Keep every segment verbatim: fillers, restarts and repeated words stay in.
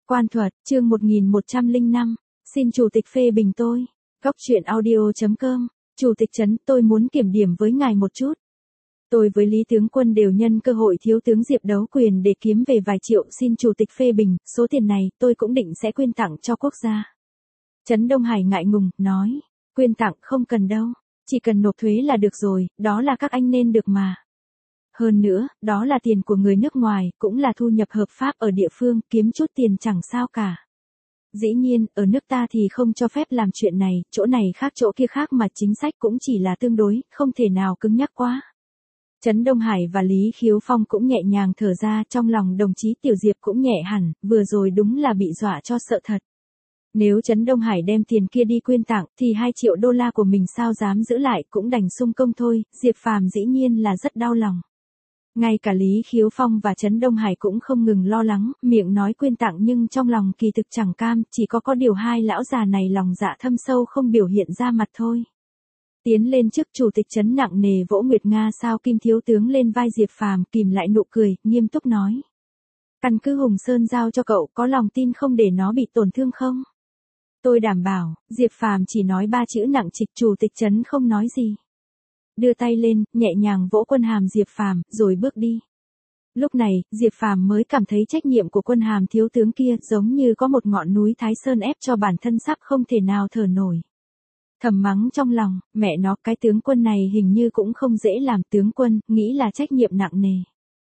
Quan thuật, chương một nghìn một trăm lẻ năm, xin chủ tịch phê bình tôi. Góc truyện audio.com, Chủ tịch Trấn, tôi muốn kiểm điểm với ngài một chút. Tôi với Lý Tướng Quân đều nhân cơ hội thiếu tướng Diệp đấu quyền để kiếm về vài triệu, xin chủ tịch phê bình, số tiền này tôi cũng định sẽ quyên tặng cho quốc gia. Trấn Đông Hải ngại ngùng, nói, quyên tặng không cần đâu, chỉ cần nộp thuế là được rồi, đó là các anh nên được mà. Hơn nữa, đó là tiền của người nước ngoài, cũng là thu nhập hợp pháp ở địa phương, kiếm chút tiền chẳng sao cả. Dĩ nhiên, ở nước ta thì không cho phép làm chuyện này, chỗ này khác chỗ kia khác mà chính sách cũng chỉ là tương đối, không thể nào cứng nhắc quá. Trấn Đông Hải và Lý Khiếu Phong cũng nhẹ nhàng thở ra, trong lòng đồng chí Tiểu Diệp cũng nhẹ hẳn, vừa rồi đúng là bị dọa cho sợ thật. Nếu Trấn Đông Hải đem tiền kia đi quyên tặng, thì hai triệu đô la của mình sao dám giữ lại, cũng đành sung công thôi, Diệp Phàm dĩ nhiên là rất đau lòng. Ngay cả Lý Khiếu Phong và Trấn Đông Hải cũng không ngừng lo lắng, miệng nói quyên tặng nhưng trong lòng kỳ thực chẳng cam, chỉ có có điều hai lão già này lòng dạ thâm sâu không biểu hiện ra mặt thôi. Tiến lên trước chủ tịch Trấn nặng nề vỗ Nguyệt Nga sao Kim thiếu tướng lên vai Diệp Phàm, kìm lại nụ cười, nghiêm túc nói. Căn cứ Hùng Sơn giao cho cậu, có lòng tin không để nó bị tổn thương không? Tôi đảm bảo, Diệp Phàm chỉ nói ba chữ nặng trịch, chủ tịch Trấn không nói gì. Đưa tay lên, nhẹ nhàng vỗ quân hàm Diệp Phàm, rồi bước đi. Lúc này, Diệp Phàm mới cảm thấy trách nhiệm của quân hàm thiếu tướng kia giống như có một ngọn núi Thái Sơn ép cho bản thân sắp không thể nào thở nổi. Thầm mắng trong lòng, mẹ nó, cái tướng quân này hình như cũng không dễ làm, tướng quân, nghĩ là trách nhiệm nặng nề.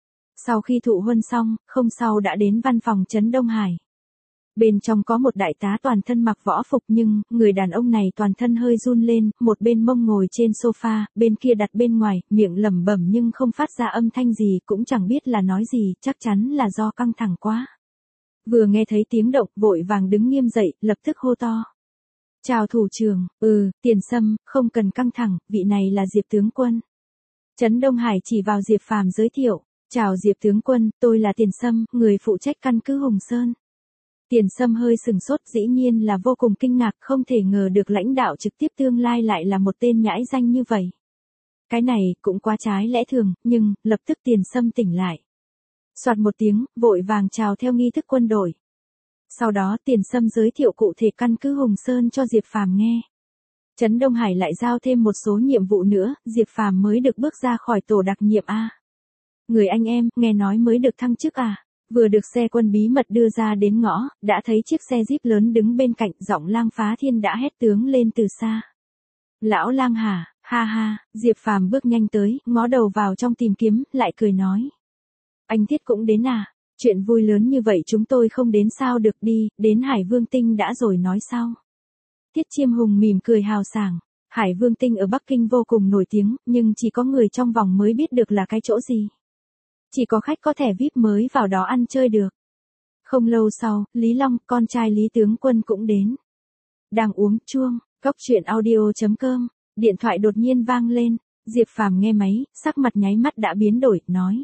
Sau khi thụ huân xong, không sau đã đến văn phòng Trấn Đông Hải. Bên trong có một đại tá toàn thân mặc võ phục nhưng, người đàn ông này toàn thân hơi run lên, một bên mông ngồi trên sofa, bên kia đặt bên ngoài, miệng lẩm bẩm nhưng không phát ra âm thanh gì, cũng chẳng biết là nói gì, chắc chắn là do căng thẳng quá. Vừa nghe thấy tiếng động, vội vàng đứng nghiêm dậy, lập tức hô to. Chào thủ trưởng, ừ, Tiền Sâm, không cần căng thẳng, vị này là Diệp tướng quân. Trấn Đông Hải chỉ vào Diệp Phàm giới thiệu, chào Diệp tướng quân, tôi là Tiền Sâm, người phụ trách căn cứ Hùng Sơn. Tiền Sâm hơi sừng sốt, dĩ nhiên là vô cùng kinh ngạc, không thể ngờ được lãnh đạo trực tiếp tương lai lại là một tên nhãi danh như vậy. Cái này cũng quá trái lẽ thường, nhưng, lập tức Tiền Sâm tỉnh lại. Soạt một tiếng, vội vàng chào theo nghi thức quân đội. Sau đó Tiền Sâm giới thiệu cụ thể căn cứ Hùng Sơn cho Diệp Phàm nghe. Trấn Đông Hải lại giao thêm một số nhiệm vụ nữa, Diệp Phàm mới được bước ra khỏi tổ đặc nhiệm A. Người anh em, nghe nói mới được thăng chức à? Vừa được xe quân bí mật đưa ra đến ngõ, đã thấy chiếc xe Jeep lớn đứng bên cạnh, giọng Lang Phá Thiên đã hét tướng lên từ xa. Lão Lang hả, ha ha, Diệp Phàm bước nhanh tới, ngó đầu vào trong tìm kiếm, lại cười nói. Anh Thiết cũng đến à, chuyện vui lớn như vậy chúng tôi không đến sao được, đi, đến Hải Vương Tinh đã rồi nói sau. Tiết Chiêm Hùng mỉm cười hào sảng, Hải Vương Tinh ở Bắc Kinh vô cùng nổi tiếng, nhưng chỉ có người trong vòng mới biết được là cái chỗ gì. Chỉ có khách có thẻ vi ai pi mới vào đó ăn chơi được. Không lâu sau, Lý Long, con trai Lý Tướng Quân cũng đến. Đang uống chuông, góc truyện audio.com, điện thoại đột nhiên vang lên, Diệp Phàm nghe máy, sắc mặt nháy mắt đã biến đổi, nói.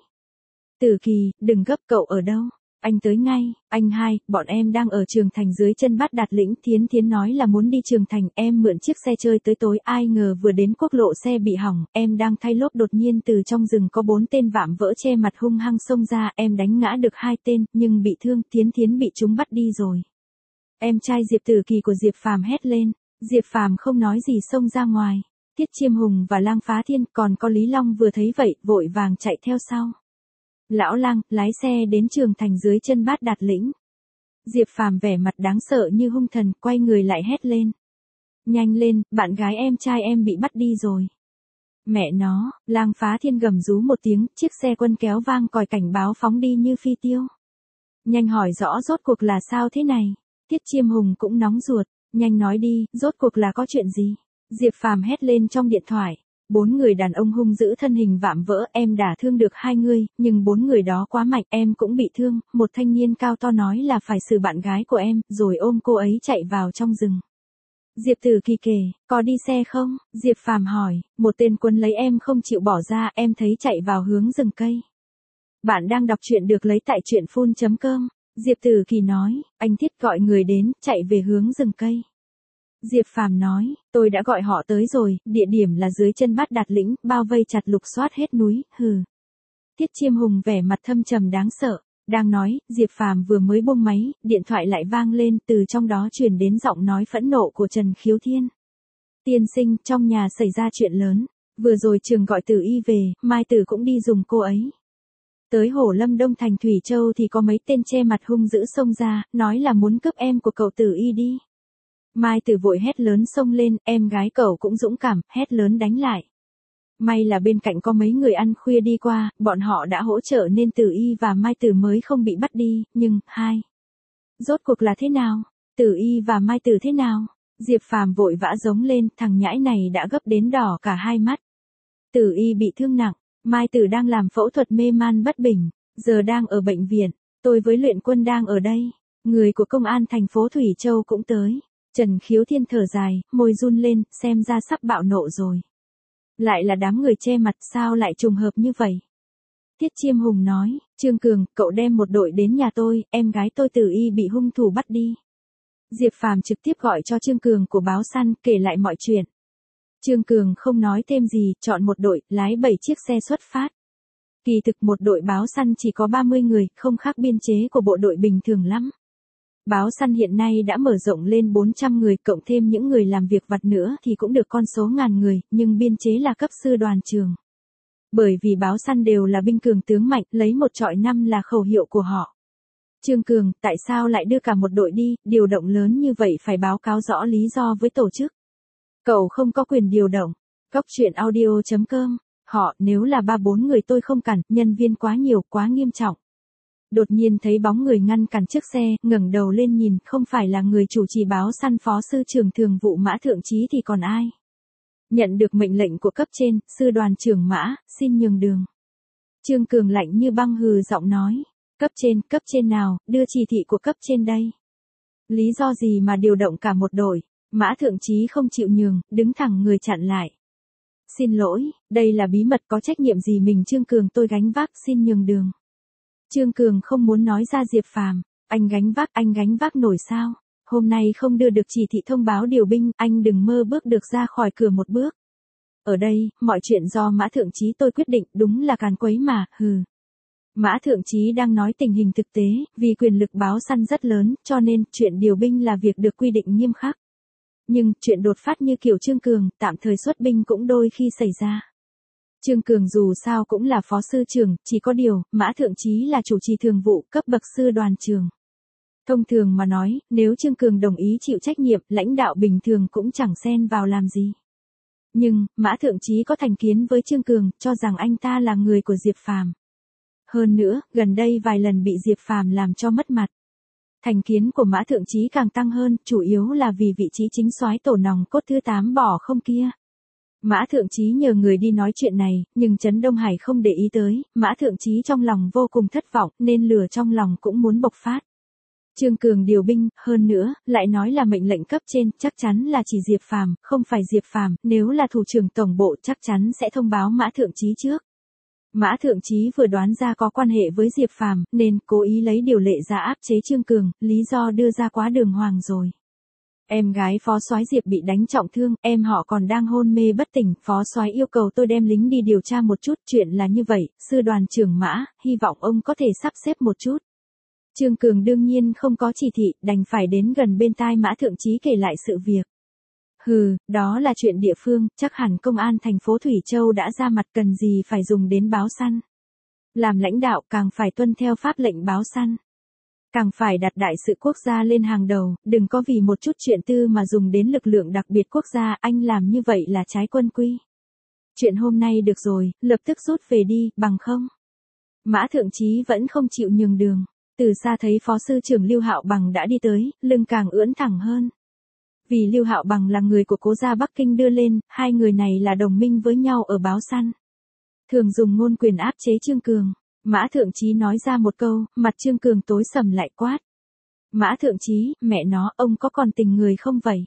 Tử Kỳ, đừng gấp, cậu ở đâu? Anh tới ngay, anh hai, bọn em đang ở Trường Thành dưới chân Bát Đạt Lĩnh, Thiến Thiến nói là muốn đi Trường Thành, em mượn chiếc xe chơi tới tối, ai ngờ vừa đến quốc lộ xe bị hỏng, em đang thay lốp đột nhiên từ trong rừng có bốn tên vạm vỡ che mặt hung hăng xông ra, em đánh ngã được hai tên, nhưng bị thương, Thiến Thiến bị chúng bắt đi rồi. Em trai Diệp Tử Kỳ của Diệp Phàm hét lên, Diệp Phàm không nói gì xông ra ngoài, Tiết Chiêm Hùng và Lang Phá Thiên, còn có Lý Long vừa thấy vậy, vội vàng chạy theo sau. Lão Lang, lái xe đến Trường Thành dưới chân Bát Đạt Lĩnh. Diệp Phàm vẻ mặt đáng sợ như hung thần, quay người lại hét lên. Nhanh lên, bạn gái em trai em bị bắt đi rồi. Mẹ nó, Lang Phá Thiên gầm rú một tiếng, chiếc xe quân kéo vang còi cảnh báo phóng đi như phi tiêu. Nhanh hỏi rõ rốt cuộc là sao thế này. Tiết Chiêm Hùng cũng nóng ruột, nhanh nói đi, rốt cuộc là có chuyện gì. Diệp Phàm hét lên trong điện thoại. Bốn người đàn ông hung dữ thân hình vạm vỡ, em đả thương được hai người, nhưng bốn người đó quá mạnh, em cũng bị thương, một thanh niên cao to nói là phải xử bạn gái của em, rồi ôm cô ấy chạy vào trong rừng. Diệp Tử Kỳ kể, có đi xe không? Diệp Phàm hỏi, một tên quân lấy em không chịu bỏ ra, em thấy chạy vào hướng rừng cây. Bạn đang đọc truyện được lấy tại truyện phun chấm com. Diệp Tử Kỳ nói, anh Thiết gọi người đến, chạy về hướng rừng cây. Diệp Phàm nói, tôi đã gọi họ tới rồi, địa điểm là dưới chân Bát Đạt Lĩnh, bao vây chặt lục soát hết núi, hừ. Tiết Chiêm Hùng vẻ mặt thâm trầm đáng sợ, Đang nói, Diệp Phàm vừa mới buông máy, điện thoại lại vang lên, từ trong đó truyền đến giọng nói phẫn nộ của Trần Khiếu Thiên. Tiên sinh, trong nhà xảy ra chuyện lớn. Vừa rồi trường gọi Tử Y về, Mai Tử cũng đi dùng cô ấy. Tới Hồ Lâm Đông thành Thủy Châu thì có mấy tên che mặt hung dữ xông ra, nói là muốn cướp em của cậu Tử Y đi. Mai Tử vội hét lớn xông lên, em gái cậu cũng dũng cảm, hét lớn đánh lại. May là bên cạnh có mấy người ăn khuya đi qua, bọn họ đã hỗ trợ nên Tử Y và Mai Tử mới không bị bắt đi, nhưng, hai. Rốt cuộc là thế nào? Tử Y và Mai Tử thế nào? Diệp Phàm vội vã giống lên, thằng nhãi này đã gấp đến đỏ cả hai mắt. Tử Y bị thương nặng, Mai Tử đang làm phẫu thuật mê man bất bình, giờ đang ở bệnh viện, tôi với Luyện Quân đang ở đây, người của công an thành phố Thủy Châu cũng tới. Trần Khiếu Thiên thở dài, môi run lên, xem ra sắp bạo nộ rồi. Lại là đám người che mặt, sao lại trùng hợp như vậy? Tiết Chiêm Hùng nói, Trương Cường, cậu đem một đội đến nhà tôi, em gái tôi Tử Y bị hung thủ bắt đi. Diệp Phàm trực tiếp gọi cho Trương Cường của báo săn, kể lại mọi chuyện. Trương Cường không nói thêm gì, chọn một đội, lái bảy chiếc xe xuất phát. Kỳ thực một đội báo săn chỉ có ba mươi người, không khác biên chế của bộ đội bình thường lắm. Báo săn hiện nay đã mở rộng lên bốn trăm người, cộng thêm những người làm việc vặt nữa thì cũng được con số ngàn người, nhưng biên chế là cấp sư đoàn trường. Bởi vì báo săn đều là binh cường tướng mạnh, lấy một trọi năm là khẩu hiệu của họ. Trương Cường, tại sao lại đưa cả một đội đi, điều động lớn như vậy phải báo cáo rõ lý do với tổ chức. Cậu không có quyền điều động. Cóc truyện audio chấm com, họ, nếu là ba bốn người tôi không cản, nhân viên quá nhiều, quá nghiêm trọng. Đột nhiên thấy bóng người ngăn cản chiếc xe, ngẩng đầu lên nhìn, không phải là người chủ trì báo săn phó sư trưởng thường vụ Mã Thượng Chí thì còn ai. Nhận được mệnh lệnh của cấp trên, sư đoàn trưởng Mã, xin nhường đường. Trương Cường lạnh như băng hừ giọng nói, cấp trên, cấp trên nào, đưa chỉ thị của cấp trên đây. Lý do gì mà điều động cả một đội? Mã Thượng Chí không chịu nhường, đứng thẳng người chặn lại. Xin lỗi, đây là bí mật, có trách nhiệm gì mình Trương Cường tôi gánh vác, xin nhường đường. Trương Cường không muốn nói ra Diệp Phàm, anh gánh vác, anh gánh vác nổi sao? Hôm nay không đưa được chỉ thị thông báo điều binh, anh đừng mơ bước được ra khỏi cửa một bước. Ở đây, mọi chuyện do Mã Thượng Chí tôi quyết định, đúng là càn quấy mà, hừ. Mã Thượng Chí đang nói tình hình thực tế, vì quyền lực báo săn rất lớn, cho nên chuyện điều binh là việc được quy định nghiêm khắc. Nhưng, chuyện đột phát như kiểu Trương Cường, tạm thời xuất binh cũng đôi khi xảy ra. Trương Cường dù sao cũng là phó sư trưởng, chỉ có điều, Mã Thượng Chí là chủ trì thường vụ, cấp bậc sư đoàn trường. Thông thường mà nói, nếu Trương Cường đồng ý chịu trách nhiệm, lãnh đạo bình thường cũng chẳng xen vào làm gì. Nhưng, Mã Thượng Chí có thành kiến với Trương Cường, cho rằng anh ta là người của Diệp Phàm. Hơn nữa, gần đây vài lần bị Diệp Phàm làm cho mất mặt. Thành kiến của Mã Thượng Chí càng tăng hơn, chủ yếu là vì vị trí chính soái tổ nòng cốt thứ tám bỏ không kia. Mã Thượng Chí nhờ người đi nói chuyện này, nhưng Trấn Đông Hải không để ý tới, Mã Thượng Chí trong lòng vô cùng thất vọng, nên lửa trong lòng cũng muốn bộc phát. Trương Cường điều binh, hơn nữa, lại nói là mệnh lệnh cấp trên, chắc chắn là chỉ Diệp Phàm, không phải Diệp Phàm, nếu là thủ trưởng tổng bộ chắc chắn sẽ thông báo Mã Thượng Chí trước. Mã Thượng Chí vừa đoán ra có quan hệ với Diệp Phàm, nên cố ý lấy điều lệ ra áp chế Trương Cường, lý do đưa ra quá đường hoàng rồi. Em gái phó soái Diệp bị đánh trọng thương, em họ còn đang hôn mê bất tỉnh, phó soái yêu cầu tôi đem lính đi điều tra một chút, chuyện là như vậy, sư đoàn trưởng Mã, hy vọng ông có thể sắp xếp một chút. Trương Cường đương nhiên không có chỉ thị, đành phải đến gần bên tai Mã Thượng Chí kể lại sự việc. Hừ, đó là chuyện địa phương, chắc hẳn công an thành phố Thủy Châu đã ra mặt, cần gì phải dùng đến báo săn. Làm lãnh đạo càng phải tuân theo pháp lệnh báo săn. Càng phải đặt đại sự quốc gia lên hàng đầu, đừng có vì một chút chuyện tư mà dùng đến lực lượng đặc biệt quốc gia, anh làm như vậy là trái quân quy. Chuyện hôm nay được rồi, lập tức rút về đi, bằng không. Mã Thượng Chí vẫn không chịu nhường đường, từ xa thấy phó sư trưởng Lưu Hạo Bằng đã đi tới, lưng càng ưỡn thẳng hơn. Vì Lưu Hạo Bằng là người của cố gia Bắc Kinh đưa lên, hai người này là đồng minh với nhau ở báo săn. Thường dùng ngôn quyền áp chế Trương Cường. Mã Thượng Chí nói ra một câu, mặt Trương Cường tối sầm lại quát. Mã Thượng Chí, mẹ nó, ông có còn tình người không vậy?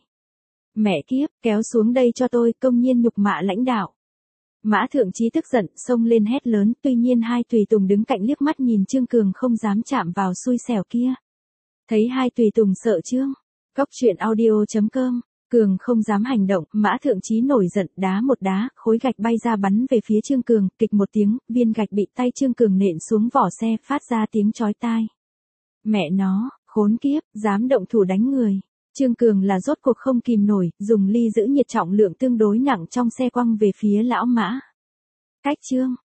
Mẹ kiếp, kéo xuống đây cho tôi, công nhiên nhục mạ lãnh đạo. Mã Thượng Chí tức giận, xông lên hét lớn, tuy nhiên hai tùy tùng đứng cạnh liếc mắt nhìn Trương Cường không dám chạm vào xui xẻo kia. Thấy hai tùy tùng sợ Trương. Cóc truyện audio chấm com Cường không dám hành động, Mã Thượng Chí nổi giận, đá một đá, khối gạch bay ra bắn về phía Trương Cường, kịch một tiếng, viên gạch bị tay Trương Cường nện xuống vỏ xe, phát ra tiếng chói tai. Mẹ nó, khốn kiếp, dám động thủ đánh người. Trương Cường là rốt cuộc không kìm nổi, dùng ly giữ nhiệt trọng lượng tương đối nặng trong xe quăng về phía lão Mã. Cách Trương